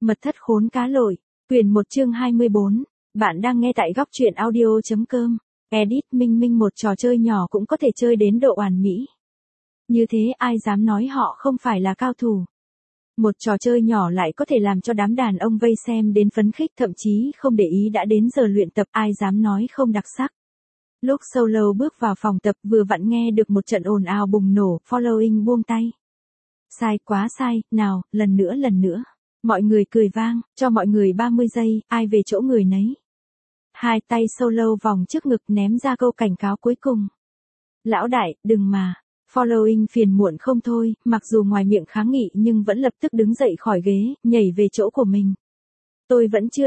Mật thất khốn cá lội, quyển 1 chương 24. Bạn đang nghe tại góc truyện audio.com. Edit Minh Minh, một trò chơi nhỏ cũng có thể chơi đến độ hoàn mỹ. Như thế ai dám nói họ không phải là cao thủ. Một trò chơi nhỏ lại có thể làm cho đám đàn ông vây xem đến phấn khích, thậm chí không để ý đã đến giờ luyện tập, ai dám nói không đặc sắc. Lúc Solo bước vào phòng tập vừa vặn nghe được một trận ồn ào bùng nổ, Following buông tay. Sai, quá sai, nào, lần nữa. Mọi người cười vang, cho mọi người 30 giây, ai về chỗ người nấy. Hai tay Solo vòng trước ngực ném ra câu cảnh cáo cuối cùng. Lão đại, đừng mà. Following phiền muộn không thôi, mặc dù ngoài miệng kháng nghị nhưng vẫn lập tức đứng dậy khỏi ghế, nhảy về chỗ của mình. Tôi vẫn chưa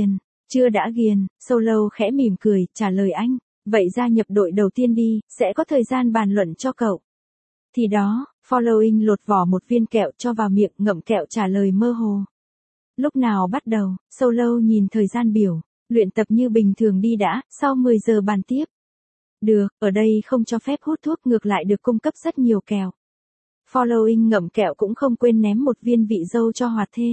đã ghiền, Solo khẽ mỉm cười, trả lời anh. Vậy gia nhập đội đầu tiên đi, sẽ có thời gian bàn luận cho cậu. Thì đó, Following lột vỏ một viên kẹo cho vào miệng, ngậm kẹo trả lời mơ hồ. Lúc nào bắt đầu? Solo nhìn thời gian biểu, luyện tập như bình thường đi đã, sau 10 giờ bàn tiếp. Được, ở đây không cho phép hút thuốc, ngược lại được cung cấp rất nhiều kẹo. Following ngậm kẹo cũng không quên ném một viên vị dâu cho Hoạt Thê.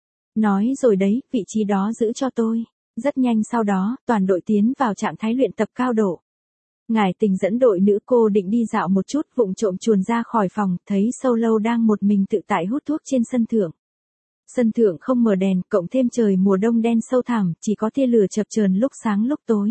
Nói rồi đấy, vị trí đó giữ cho tôi. Rất nhanh sau đó, toàn đội tiến vào trạng thái luyện tập cao độ. Ngải Tình dẫn đội nữ, cô định đi dạo một chút, vụng trộm chuồn ra khỏi phòng, thấy Solo đang một mình tự tại hút thuốc trên sân thượng. Sân thượng không mở đèn, cộng thêm trời mùa đông đen sâu thẳm, chỉ có tia lửa chập chờn lúc sáng lúc tối.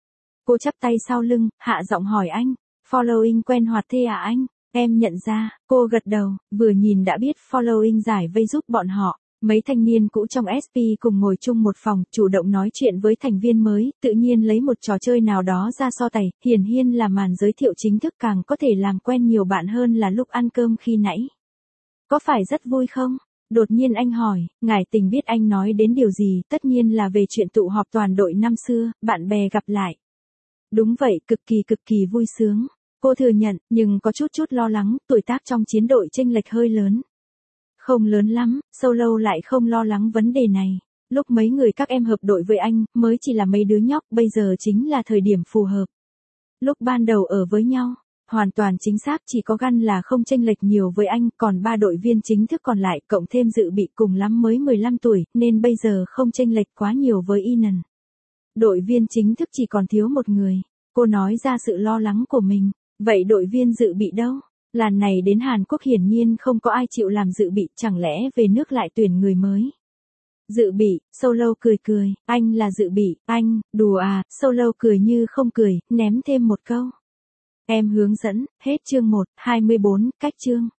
Cô chắp tay sau lưng, hạ giọng hỏi anh, Following quen Hoạt Thê à anh? Em nhận ra, cô gật đầu, vừa nhìn đã biết Following giải vây giúp bọn họ. Mấy thanh niên cũ trong SP cùng ngồi chung một phòng, chủ động nói chuyện với thành viên mới, tự nhiên lấy một trò chơi nào đó ra so tài, hiển nhiên là màn giới thiệu chính thức, càng có thể làm quen nhiều bạn hơn là lúc ăn cơm khi nãy. Có phải rất vui không? Đột nhiên anh hỏi. Ngải Tình biết anh nói đến điều gì, tất nhiên là về chuyện tụ họp toàn đội năm xưa, bạn bè gặp lại. Đúng vậy, cực kỳ vui sướng. Cô thừa nhận, nhưng có chút lo lắng, tuổi tác trong chiến đội chênh lệch hơi lớn. Không lớn lắm, Solo lại không lo lắng vấn đề này. Lúc mấy người các em hợp đội với anh, mới chỉ là mấy đứa nhóc, bây giờ chính là thời điểm phù hợp. Lúc ban đầu ở với nhau, hoàn toàn chính xác, chỉ có Gun là không chênh lệch nhiều với anh, còn 3 đội viên chính thức còn lại, cộng thêm dự bị cùng lắm mới 15 tuổi, nên bây giờ không chênh lệch quá nhiều với Inan. Đội viên chính thức chỉ còn thiếu một người. Cô nói ra sự lo lắng của mình. Vậy đội viên dự bị đâu? Lần này đến Hàn Quốc hiển nhiên không có ai chịu làm dự bị, chẳng lẽ về nước lại tuyển người mới? Dự bị, Solo cười, anh là dự bị, anh, đùa à, Solo cười như không cười, ném thêm một câu. Em hướng dẫn, hết chương 1, 24, cách chương.